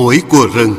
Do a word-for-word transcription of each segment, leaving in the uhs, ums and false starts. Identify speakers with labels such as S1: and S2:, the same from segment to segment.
S1: mối của rừng.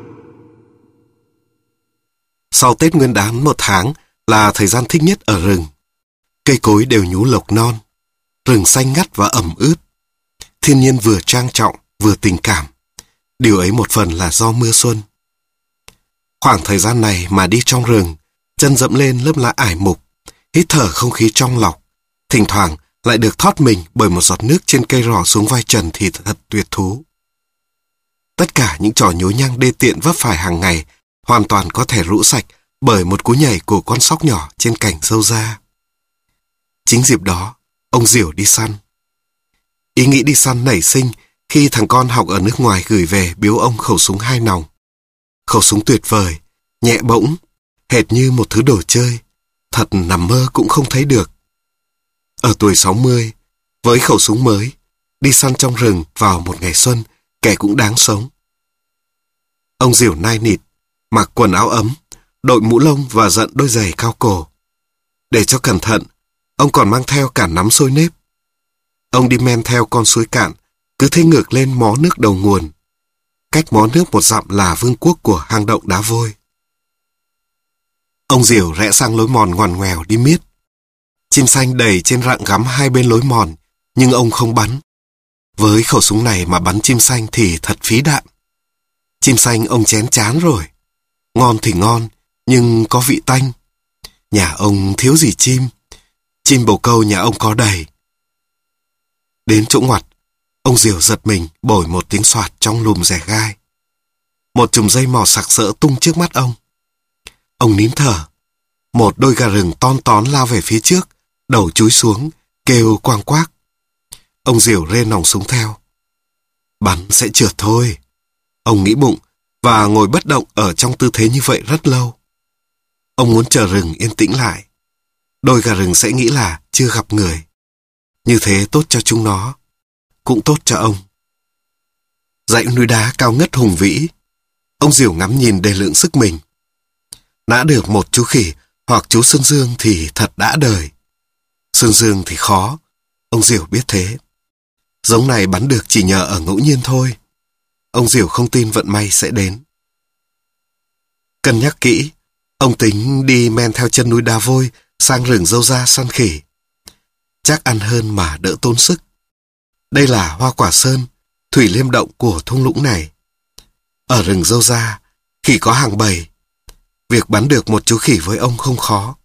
S1: Sau Tết Nguyên đán một tháng là thời gian thích nhất ở rừng. Cây cối đều nhú lộc non, rừng xanh ngắt và ẩm ướt. Thiên nhiên vừa trang trọng, vừa tình cảm. Điều ấy một phần là do mưa xuân. Khoảng thời gian này mà đi trong rừng, chân dẫm lên lớp lá ải mục, hít thở không khí trong lọc, thỉnh thoảng lại được thoát mình bởi một giọt nước trên cây rò xuống vai trần thì thật tuyệt thú. Tất cả những trò nhố nhăng đê tiện vấp phải hàng ngày hoàn toàn có thể rũ sạch bởi một cú nhảy của con sóc nhỏ trên cành râu da. Chính dịp đó, ông Diểu đi săn. Ý nghĩ đi săn nảy sinh khi thằng con học ở nước ngoài gửi về biếu ông khẩu súng hai nòng. Khẩu súng tuyệt vời, nhẹ bỗng, hệt như một thứ đồ chơi, thật nằm mơ cũng không thấy được. Ở tuổi sáu mươi, với khẩu súng mới, đi săn trong rừng vào một ngày xuân, kẻ cũng đáng sống. Ông Diểu nai nịt, mặc quần áo ấm, đội mũ lông và dận đôi giày cao cổ. Để cho cẩn thận, ông còn mang theo cả nắm xôi nếp. Ông đi men theo con suối cạn, cứ thế ngược lên mó nước đầu nguồn. Cách mó nước một dặm là vương quốc của hang động đá vôi. Ông Diểu rẽ sang lối mòn ngoằn ngoèo đi miết. Chim xanh đầy trên rặng gắm hai bên lối mòn, nhưng ông không bắn. Với khẩu súng này mà bắn chim xanh thì thật phí đạn. Chim xanh ông chén chán rồi. Ngon thì ngon, nhưng có vị tanh. Nhà ông thiếu gì chim. Chim bồ câu nhà ông có đầy. Đến chỗ ngoặt, ông Diểu giật mình bổi một tiếng soạt trong lùm rẻ gai. Một chùm dây mò sặc sỡ tung trước mắt ông. Ông nín thở. Một đôi gà rừng ton tón lao về phía trước, đầu chúi xuống, kêu quang quác. Ông Diểu rê nòng súng theo. Bắn sẽ trượt thôi. Ông nghĩ bụng và ngồi bất động ở trong tư thế như vậy rất lâu. Ông muốn chờ rừng yên tĩnh lại. Đôi gà rừng sẽ nghĩ là chưa gặp người. Như thế tốt cho chúng nó, cũng tốt cho ông. Dãy núi đá cao ngất hùng vĩ. Ông Diểu ngắm nhìn để lượng sức mình. Nã được một chú khỉ hoặc chú sơn dương thì thật đã đời. Sơn dương thì khó, ông Diểu biết thế. Giống này bắn được chỉ nhờ ở ngẫu nhiên thôi. Ông Diểu không tin vận may sẽ đến. Cân nhắc kỹ, ông tính đi men theo chân núi đá vôi sang rừng dâu da săn khỉ. Chắc ăn hơn mà đỡ tốn sức. Đây là hoa quả sơn, thủy liêm động của thung lũng này. Ở rừng dâu da, khỉ có hàng bầy. Việc bắn được một chú khỉ với ông không khó.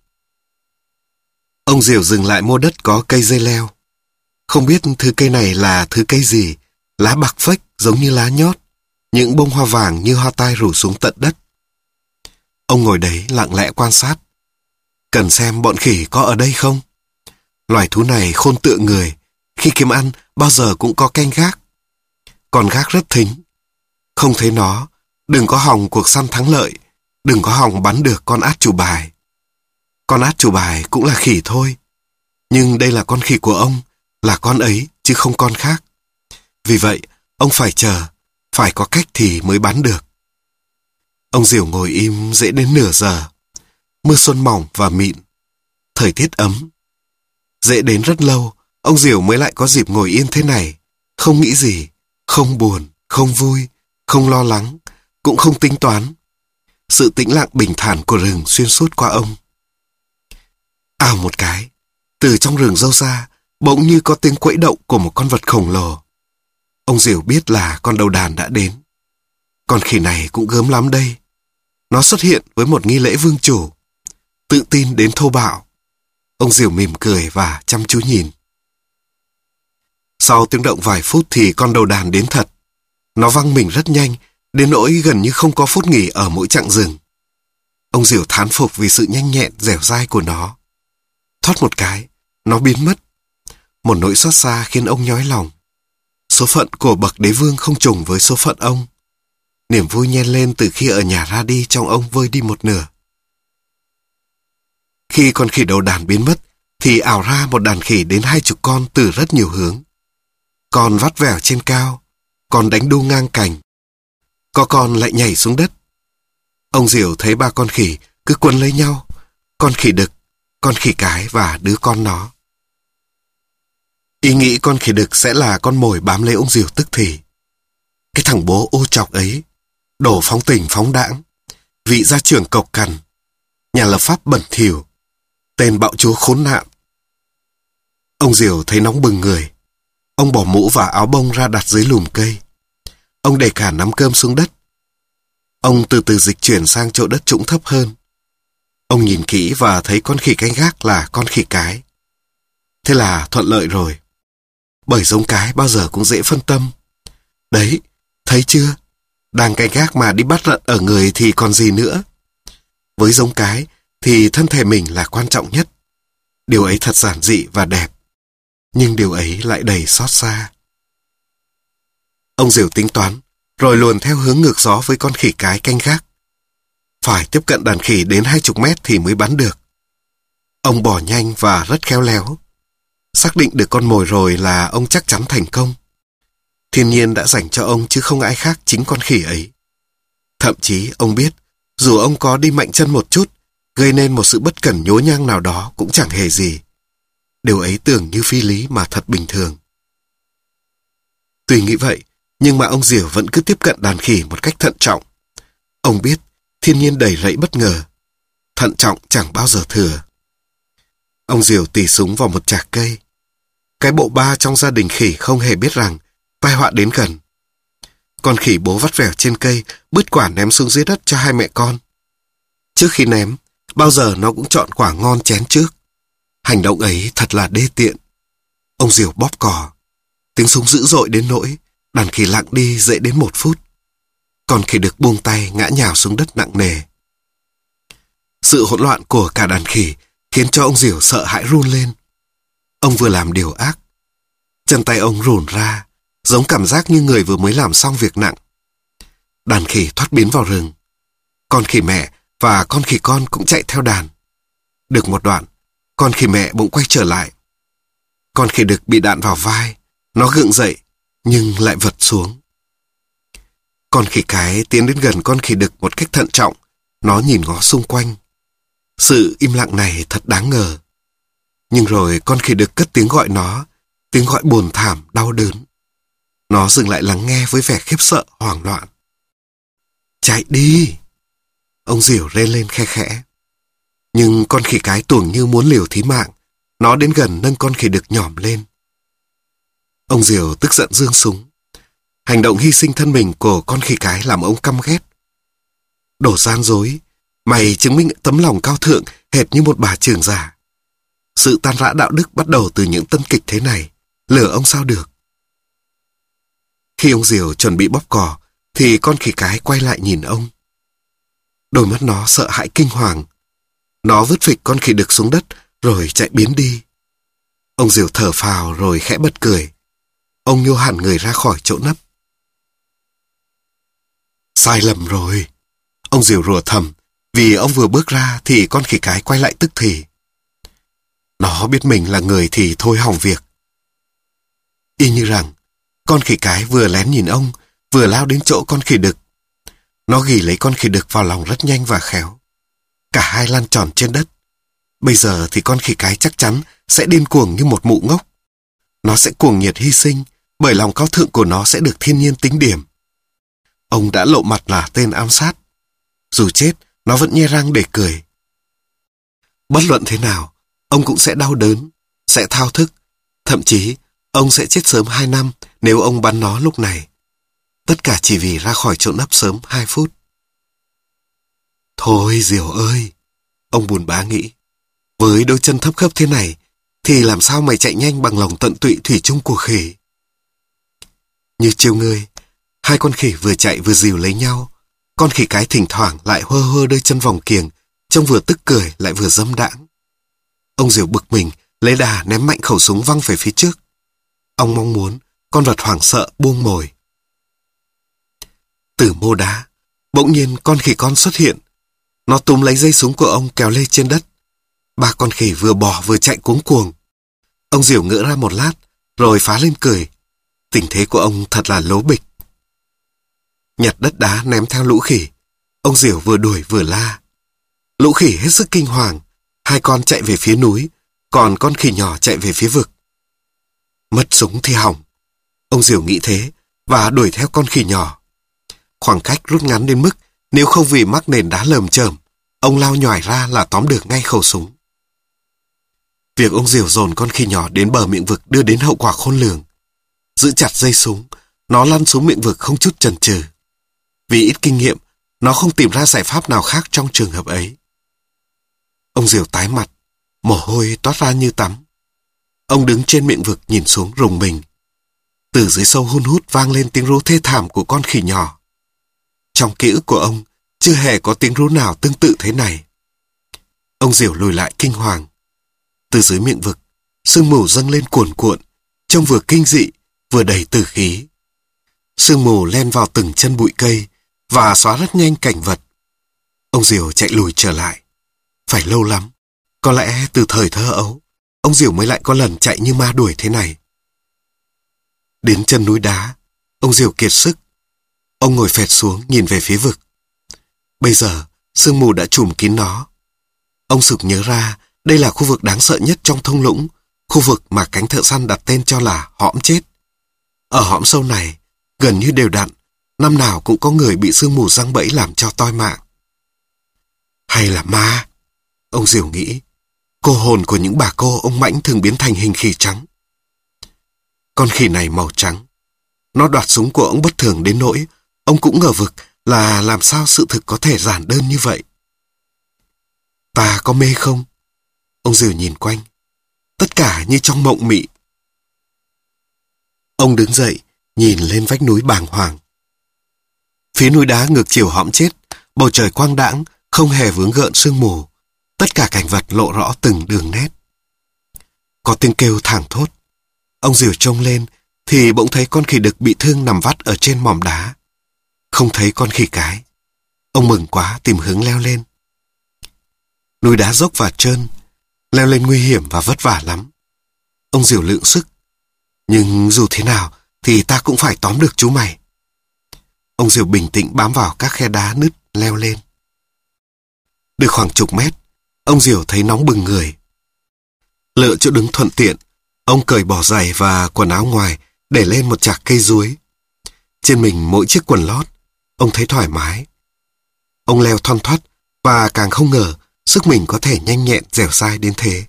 S1: Ông Diểu dừng lại mua đất có cây dây leo. Không biết thứ cây này là thứ cây gì, lá bạc phách giống như lá nhót, những bông hoa vàng như hoa tai rủ xuống tận đất. Ông ngồi đấy lặng lẽ quan sát. Cần xem bọn khỉ có ở đây không? Loài thú này khôn tựa người, khi kiếm ăn bao giờ cũng có canh gác. Con gác rất thính. Không thấy nó, đừng có hòng cuộc săn thắng lợi, đừng có hòng bắn được con át chủ bài. Con át chủ bài cũng là khỉ thôi. Nhưng đây là con khỉ của ông, là con ấy chứ không con khác. Vì vậy, ông phải chờ, phải có cách thì mới bắn được. Ông Diểu ngồi im dễ đến nửa giờ. Mưa xuân mỏng và mịn. Thời tiết ấm. Dễ đến rất lâu, ông Diểu mới lại có dịp ngồi yên thế này. Không nghĩ gì, không buồn, không vui, không lo lắng, cũng không tính toán. Sự tĩnh lặng bình thản của rừng xuyên suốt qua ông. Ào một cái, từ trong rừng râu ra, bỗng như có tiếng quẫy động của một con vật khổng lồ. Ông Diểu biết là con đầu đàn đã đến. Con khỉ này cũng gớm lắm đây. Nó xuất hiện với một nghi lễ vương chủ. Tự tin đến thô bạo. Ông Diểu mỉm cười và chăm chú nhìn. Sau tiếng động vài phút thì con đầu đàn đến thật. Nó văng mình rất nhanh, đến nỗi gần như không có phút nghỉ ở mỗi chặng rừng. Ông Diểu thán phục vì sự nhanh nhẹn, dẻo dai của nó. Thoát một cái, nó biến mất. Một nỗi xót xa khiến ông nhói lòng. Số phận của bậc đế vương không trùng với số phận ông. Niềm vui nhen lên từ khi ở nhà ra đi trong ông vơi đi một nửa. Khi con khỉ đầu đàn biến mất, thì ảo ra một đàn khỉ đến hai chục con từ rất nhiều hướng. Con vắt vẻo trên cao, con đánh đu ngang cành. Có con lại nhảy xuống đất. Ông Diểu thấy ba con khỉ cứ quấn lấy nhau. Con khỉ đực, con khỉ cái và đứa con nó. Ý nghĩ con khỉ đực sẽ là con mồi bám lấy ông Diểu tức thì. Cái thằng bố ô chọc ấy, Đồ phóng tình phóng đãng, vị gia trưởng cộc cằn, nhà lập pháp bẩn thỉu, tên bạo chúa khốn nạn. Ông Diều thấy nóng bừng người. Ông bỏ mũ và áo bông ra đặt dưới lùm cây. Ông để cả nắm cơm xuống đất. Ông từ từ dịch chuyển sang chỗ đất trũng thấp hơn. Ông nhìn kỹ và thấy con khỉ canh gác là con khỉ cái. Thế là thuận lợi rồi. Bởi giống cái bao giờ cũng dễ phân tâm. Đấy, thấy chưa? Đang canh gác mà đi bắt lợn ở người thì còn gì nữa. Với giống cái thì thân thể mình là quan trọng nhất. Điều ấy thật giản dị và đẹp. Nhưng điều ấy lại đầy xót xa. Ông Diều tính toán, rồi luồn theo hướng ngược gió với con khỉ cái canh gác. Phải tiếp cận đàn khỉ đến hai chục mét thì mới bắn được. Ông bỏ nhanh và rất khéo léo. Xác định được con mồi rồi là ông chắc chắn thành công. Thiên nhiên đã dành cho ông chứ không ai khác chính con khỉ ấy. Thậm chí ông biết, dù ông có đi mạnh chân một chút, gây nên một sự bất cẩn nhố nhang nào đó cũng chẳng hề gì. Điều ấy tưởng như phi lý mà thật bình thường. Tuy nghĩ vậy, nhưng mà ông Diều vẫn cứ tiếp cận đàn khỉ một cách thận trọng. Ông biết, thiên nhiên đầy rẫy bất ngờ. Thận trọng chẳng bao giờ thừa. Ông Diều tì súng vào một chạc cây. Cái bộ ba trong gia đình khỉ không hề biết rằng tai họa đến gần. Con khỉ bố vắt vẻo trên cây, bứt quả ném xuống dưới đất cho hai mẹ con. Trước khi ném, bao giờ nó cũng chọn quả ngon chén trước. Hành động ấy thật là đê tiện. Ông Diều bóp cò. Tiếng súng dữ dội đến nỗi đàn khỉ lặng đi dậy đến một phút. Con khỉ đực buông tay ngã nhào xuống đất nặng nề. Sự hỗn loạn của cả đàn khỉ khiến cho ông Diều sợ hãi run lên. Ông vừa làm điều ác. Chân tay ông run ra, giống cảm giác như người vừa mới làm xong việc nặng. Đàn khỉ thoát biến vào rừng. Con khỉ mẹ và con khỉ con cũng chạy theo đàn. Được một đoạn, con khỉ mẹ bỗng quay trở lại. Con khỉ đực bị đạn vào vai. Nó gượng dậy, nhưng lại vật xuống. Con khỉ cái tiến đến gần con khỉ đực một cách thận trọng. Nó nhìn ngó xung quanh. Sự im lặng này thật đáng ngờ. Nhưng rồi con khỉ đực cất tiếng gọi nó, tiếng gọi buồn thảm, đau đớn. Nó dừng lại lắng nghe với vẻ khiếp sợ, hoảng loạn. Chạy đi! Ông Diều rên lên khe khẽ. Nhưng con khỉ cái tưởng như muốn liều thí mạng. Nó đến gần nâng con khỉ đực nhỏm lên. Ông Diều tức giận giương súng. Hành động hy sinh thân mình của con khỉ cái làm ông căm ghét. Đồ gian dối, mày chứng minh tấm lòng cao thượng hệt như một bà trưởng giả. Sự tan rã đạo đức bắt đầu từ những tân kịch thế này, lừa ông sao được. Khi ông Diều chuẩn bị bóp cò, thì con khỉ cái quay lại nhìn ông. Đôi mắt nó sợ hãi kinh hoàng. Nó vứt phịch con khỉ đực xuống đất rồi chạy biến đi. Ông Diều thở phào rồi khẽ bật cười. Ông nhô hẳn người ra khỏi chỗ nấp. Sai lầm rồi. Ông Diều rủa thầm, vì ông vừa bước ra thì con khỉ cái quay lại tức thì. Nó biết mình là người thì thôi hỏng việc. Y như rằng, con khỉ cái vừa lén nhìn ông, vừa lao đến chỗ con khỉ đực. Nó ghì lấy con khỉ đực vào lòng rất nhanh và khéo. Cả hai lăn tròn trên đất. Bây giờ thì con khỉ cái chắc chắn sẽ điên cuồng như một mụ ngốc. Nó sẽ cuồng nhiệt hy sinh, bởi lòng cao thượng của nó sẽ được thiên nhiên tính điểm. Ông đã lộ mặt là tên ám sát. Dù chết, nó vẫn nhe răng để cười. Bất luận thế nào, ông cũng sẽ đau đớn, sẽ thao thức. Thậm chí, ông sẽ chết sớm hai năm nếu ông bắn nó lúc này. Tất cả chỉ vì ra khỏi chỗ nấp sớm hai phút. Thôi Diều ơi, ông buồn bã nghĩ. Với đôi chân thấp khớp thế này, thì làm sao mày chạy nhanh bằng lòng tận tụy thủy chung của khỉ. Như trêu ngươi, hai con khỉ vừa chạy vừa dìu lấy nhau. Con khỉ cái thỉnh thoảng lại hơ hơ đôi chân vòng kiềng, trông vừa tức cười lại vừa dâm đãng. Ông Diều bực mình, lấy đà ném mạnh khẩu súng văng về phía trước. Ông mong muốn con vật hoảng sợ buông mồi. Từ mô đá, bỗng nhiên con khỉ con xuất hiện. Nó túm lấy dây súng của ông kéo lê trên đất. Ba con khỉ vừa bò vừa chạy cuống cuồng. Ông Diều ngỡ ra một lát, rồi phá lên cười. Tình thế của ông thật là lố bịch. Nhặt đất đá ném theo lũ khỉ. Ông Diều vừa đuổi vừa la. Lũ khỉ hết sức kinh hoàng. Hai con chạy về phía núi, còn con khỉ nhỏ chạy về phía vực. Mất súng thì hỏng. Ông Diều nghĩ thế, và đuổi theo con khỉ nhỏ. Khoảng cách rút ngắn đến mức nếu không vì mắc nền đá lởm chởm, ông lao nhoài ra là tóm được ngay khẩu súng. Việc ông Diểu dồn con khỉ nhỏ đến bờ miệng vực đưa đến hậu quả khôn lường. Giữ chặt dây súng, nó lăn xuống miệng vực không chút chần chừ. Vì ít kinh nghiệm, nó không tìm ra giải pháp nào khác trong trường hợp ấy. Ông Diểu tái mặt, mồ hôi toát ra như tắm. Ông đứng trên miệng vực nhìn xuống rùng mình. Từ dưới sâu hun hút vang lên tiếng rú thê thảm của con khỉ nhỏ. Trong ký ức của ông, chưa hề có tiếng rú nào tương tự thế này. Ông Diểu lùi lại kinh hoàng. Từ dưới miệng vực, sương mù dâng lên cuồn cuộn, trông vừa kinh dị, vừa đầy tử khí. Sương mù len vào từng chân bụi cây và xóa rất nhanh cảnh vật. Ông Diểu chạy lùi trở lại. Phải lâu lắm, có lẽ từ thời thơ ấu, ông Diểu mới lại có lần chạy như ma đuổi thế này. Đến chân núi đá, ông Diểu kiệt sức. Ông ngồi phệt xuống nhìn về phía vực. Bây giờ, sương mù đã trùm kín nó. Ông sực nhớ ra đây là khu vực đáng sợ nhất trong thung lũng, khu vực mà cánh thợ săn đặt tên cho là hõm chết. Ở hõm sâu này, gần như đều đặn, năm nào cũng có người bị sương mù giăng bẫy làm cho toi mạng. Hay là ma? Ông Diểu nghĩ. Cô hồn của những bà cô ông Mãnh thường biến thành hình khỉ trắng. Con khỉ này màu trắng. Nó đoạt súng của ông bất thường đến nỗi ông cũng ngờ vực là làm sao sự thực có thể giản đơn như vậy. Ta có mê không? Ông Diểu nhìn quanh. Tất cả như trong mộng mị. Ông đứng dậy, nhìn lên vách núi bàng hoàng. Phía núi đá ngược chiều hõm chết, bầu trời quang đãng, không hề vướng gợn sương mù. Tất cả cảnh vật lộ rõ từng đường nét. Có tiếng kêu thảng thốt. Ông Diểu trông lên, thì bỗng thấy con khỉ đực bị thương nằm vắt ở trên mỏm đá. Không thấy con khỉ cái. Ông mừng quá tìm hướng leo lên. Núi đá dốc và trơn, leo lên nguy hiểm và vất vả lắm. Ông Diểu lượng sức. Nhưng dù thế nào thì ta cũng phải tóm được chú mày. Ông Diểu bình tĩnh bám vào các khe đá nứt leo lên. Được khoảng chục mét, ông Diểu thấy nóng bừng người. Lựa chỗ đứng thuận tiện, ông cởi bỏ giày và quần áo ngoài để lên một chạc cây ruối. Trên mình mỗi chiếc quần lót, ông thấy thoải mái. Ông leo thoăn thoắt và càng không ngờ sức mình có thể nhanh nhẹn dẻo dai đến thế.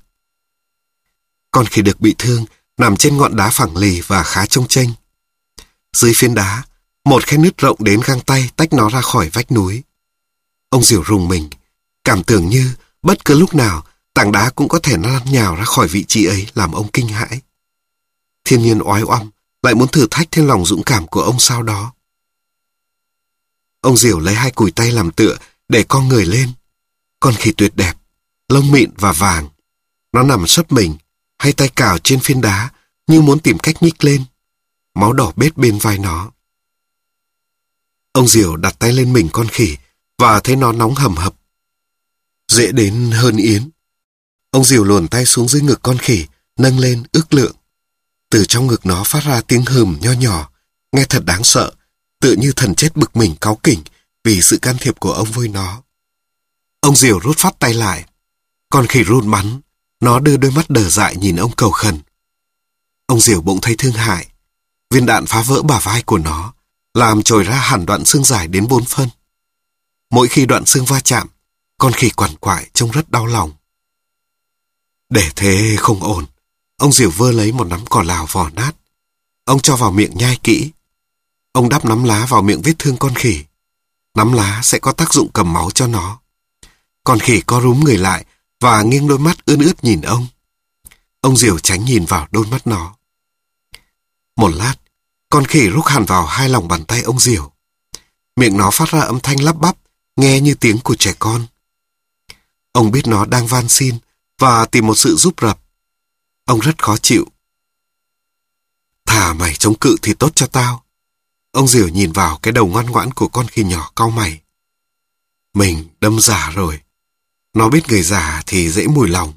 S1: Con khỉ đực bị thương nằm trên ngọn đá phẳng lì và khá trông chênh. Dưới phiến đá, một khe nứt rộng đến găng tay tách nó ra khỏi vách núi. Ông Diểu rùng mình, cảm tưởng như bất cứ lúc nào tảng đá cũng có thể lăn nhào ra khỏi vị trí ấy làm ông kinh hãi. Thiên nhiên oái oăm lại muốn thử thách thêm lòng dũng cảm của ông sau đó. Ông Diểu lấy hai cùi tay làm tựa để con người lên. Con khỉ tuyệt đẹp, lông mịn và vàng. Nó nằm sấp mình, hai tay cào trên phiến đá như muốn tìm cách nhích lên. Máu đỏ bết bên vai nó. Ông Diểu đặt tay lên mình con khỉ và thấy nó nóng hầm hập. Dễ đến hơn yến. Ông Diểu luồn tay xuống dưới ngực con khỉ, nâng lên ước lượng. Từ trong ngực nó phát ra tiếng hừm nho nhỏ, nghe thật đáng sợ, tựa như thần chết bực mình cáu kỉnh vì sự can thiệp của ông với nó. Ông Diểu rút phát tay lại. Con khỉ run bắn, nó đưa đôi mắt đờ dại nhìn ông cầu khẩn. Ông Diểu bỗng thấy thương hại. Viên đạn phá vỡ bả vai của nó, làm trồi ra hẳn đoạn xương dài đến bốn phân. Mỗi khi đoạn xương va chạm, con khỉ quằn quại trông rất đau lòng. Để thế không ổn. Ông Diểu vơ lấy một nắm cỏ lào vỏ nát. Ông cho vào miệng nhai kỹ. Ông đắp nắm lá vào miệng vết thương con khỉ. Nắm lá sẽ có tác dụng cầm máu cho nó. Con khỉ co rúm người lại và nghiêng đôi mắt ươn ướt nhìn ông. Ông Diểu tránh nhìn vào đôi mắt nó. Một lát, con khỉ rúc hẳn vào hai lòng bàn tay ông Diểu. Miệng nó phát ra âm thanh lắp bắp, nghe như tiếng của trẻ con. Ông biết nó đang van xin và tìm một sự giúp rập. Ông rất khó chịu. Thả mày chống cự thì tốt cho tao. Ông Diểu nhìn vào cái đầu ngoan ngoãn của con khỉ nhỏ cau mày. Mình đâm giả rồi. Nó biết người già thì dễ mùi lòng.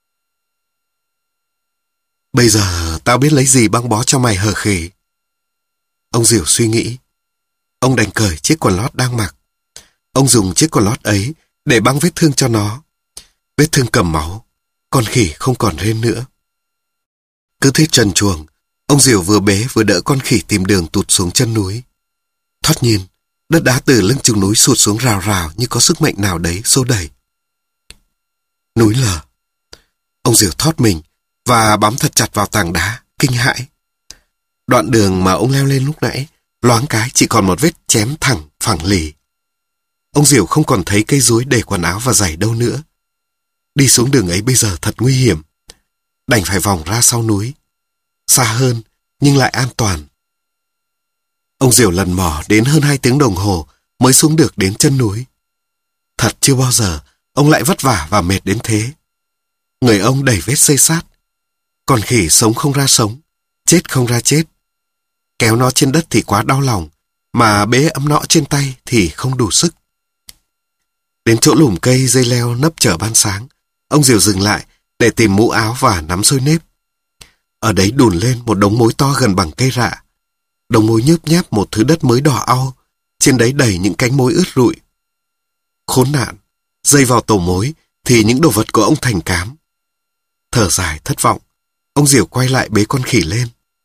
S1: Bây giờ tao biết lấy gì băng bó cho mày hờ khỉ. Ông Diểu suy nghĩ. Ông đành cởi chiếc quần lót đang mặc. Ông dùng chiếc quần lót ấy để băng vết thương cho nó. Vết thương cầm máu, con khỉ không còn rên nữa. Cứ thế trần truồng, ông Diểu vừa bế vừa đỡ con khỉ tìm đường tụt xuống chân núi. Thoát nhiên, Đất đá từ lưng chừng núi sụt xuống rào rào như có sức mạnh nào đấy xô đẩy. Núi lở. Ông Diểu thót mình và bám thật chặt vào tảng đá, kinh hãi. Đoạn đường mà ông leo lên lúc nãy, loáng cái chỉ còn một vết chém thẳng, phẳng lì. Ông Diểu không còn thấy cây rúi để quần áo và giày đâu nữa. Đi xuống đường ấy bây giờ thật nguy hiểm. Đành phải vòng ra sau núi. Xa hơn, nhưng lại an toàn. Ông Diểu lần mò đến hơn hai tiếng đồng hồ mới xuống được đến chân núi. Thật chưa bao giờ ông lại vất vả và mệt đến thế. Người ông đầy vết xây sát. Con khỉ sống không ra sống, chết không ra chết. Kéo nó trên đất thì quá đau lòng, mà bế ấm nó trên tay thì không đủ sức. Đến chỗ lùm cây dây leo nấp chở ban sáng, ông Diểu dừng lại để tìm mũ áo và nắm xôi nếp. Ở đấy đùn lên một đống mối to gần bằng cây rạ. Đống mối nhớp nháp một thứ đất mới đỏ au, trên đấy đầy những cánh mối ướt rụi. Khốn nạn, dây vào tổ mối thì những đồ vật của ông thành cám. Thở dài thất vọng, ông Diểu quay lại bế con khỉ lên.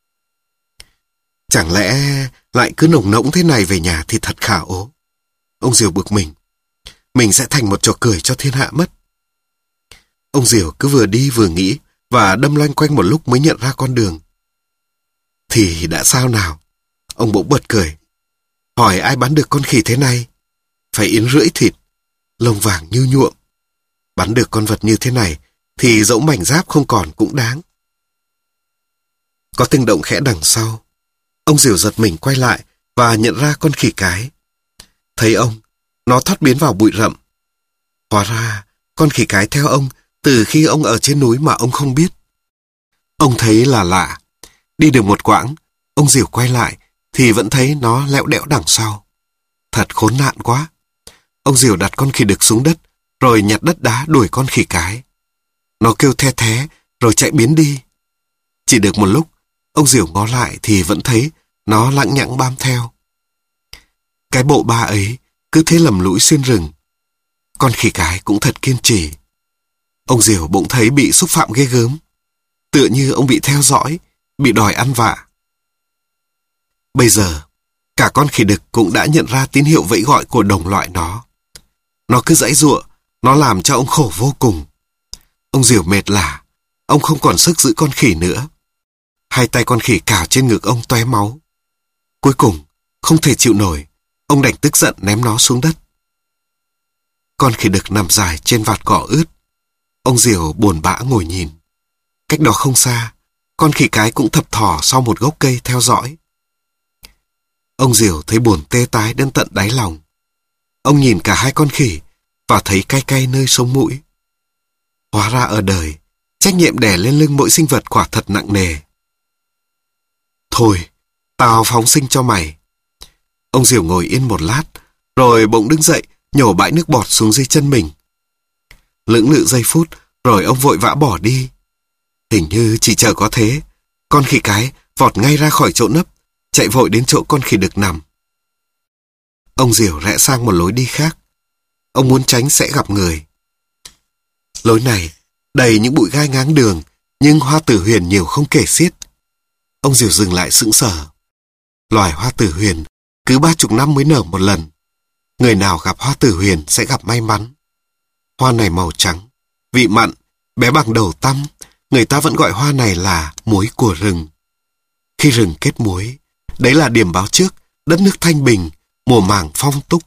S1: Chẳng lẽ lại cứ nồng nỗng thế này về nhà thì thật khả ố. Ông Diểu bực mình. Mình sẽ thành một trò cười cho thiên hạ mất. Ông Diểu cứ vừa đi vừa nghĩ và đâm loanh quanh một lúc mới nhận ra con đường. Thì đã sao nào? Ông bỗng bật cười. Hỏi ai bán được con khỉ thế này? Phải yến rưỡi thịt, lông vàng như nhuộm. Bán được con vật như thế này thì dẫu mảnh giáp không còn cũng đáng. Có tiếng động khẽ đằng sau. Ông Diểu giật mình quay lại và nhận ra con khỉ cái. Thấy ông, nó thoát biến vào bụi rậm. Hóa ra, con khỉ cái theo ông từ khi ông ở trên núi mà ông không biết. Ông thấy là lạ. Đi được một quãng, ông Diểu quay lại thì vẫn thấy nó lẹo đẽo đằng sau. Thật khốn nạn quá. Ông Diểu đặt con khỉ đực xuống đất, rồi nhặt đất đá đuổi con khỉ cái. Nó kêu the thé, rồi chạy biến đi. Chỉ được một lúc, ông Diểu ngó lại thì vẫn thấy nó lẳng nhẳng bám theo. Cái bộ ba ấy cứ thế lầm lũi xuyên rừng. Con khỉ cái cũng thật kiên trì. Ông Diểu bỗng thấy bị xúc phạm ghê gớm. Tựa như ông bị theo dõi, bị đòi ăn vạ. Bây giờ, cả con khỉ đực cũng đã nhận ra tín hiệu vẫy gọi của đồng loại nó. Nó cứ giãy giụa, nó làm cho ông khổ vô cùng. Ông Diểu mệt lả, ông không còn sức giữ con khỉ nữa. Hai tay con khỉ cào trên ngực ông tóe máu. Cuối cùng, không thể chịu nổi, ông đành tức giận ném nó xuống đất. Con khỉ đực nằm dài trên vạt cỏ ướt. Ông Diểu buồn bã ngồi nhìn. Cách đó không xa, con khỉ cái cũng thập thò sau một gốc cây theo dõi. Ông Diểu thấy buồn tê tái đến tận đáy lòng. Ông nhìn cả hai con khỉ và thấy cay cay nơi sống mũi. Hóa ra ở đời, trách nhiệm đè lên lưng mỗi sinh vật quả thật nặng nề. Thôi, tao phóng sinh cho mày. Ông Diểu ngồi yên một lát, rồi bỗng đứng dậy, nhổ bãi nước bọt xuống dưới chân mình. Lưỡng lự giây phút, rồi ông vội vã bỏ đi. Hình như chỉ chờ có thế, con khỉ cái vọt ngay ra khỏi chỗ nấp, chạy vội đến chỗ con khỉ đực nằm. Ông Diểu rẽ sang một lối đi khác. Ông muốn tránh sẽ gặp người. Lối này đầy những bụi gai ngáng đường, nhưng hoa tử huyền nhiều không kể xiết. Ông Diểu dừng lại sững sờ. Loài hoa tử huyền cứ ba chục năm mới nở một lần. Người nào gặp hoa tử huyền sẽ gặp may mắn. Hoa này màu trắng, vị mặn, bé bằng đầu tăm. Người ta vẫn gọi hoa này là muối của rừng. Khi rừng kết muối, đấy là điểm báo trước đất nước thanh bình, mùa màng phong túc.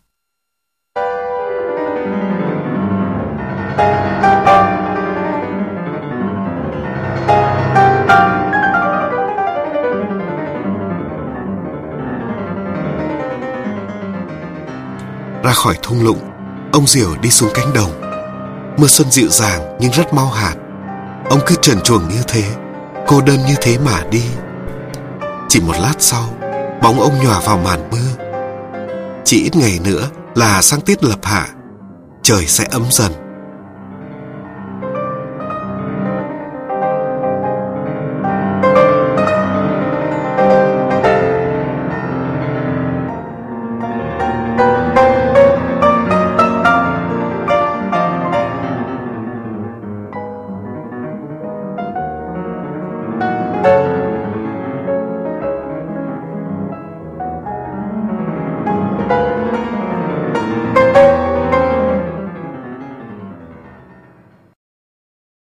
S1: Ra khỏi thung lũng, ông Diểu đi xuống cánh đồng. Mưa xuân dịu dàng nhưng rất mau hạt. Ông cứ trần truồng như thế, cô đơn như thế mà đi. Chỉ một lát sau, bóng ông nhòa vào màn mưa. Chỉ ít ngày nữa là sang tiết lập hạ, trời sẽ ấm dần.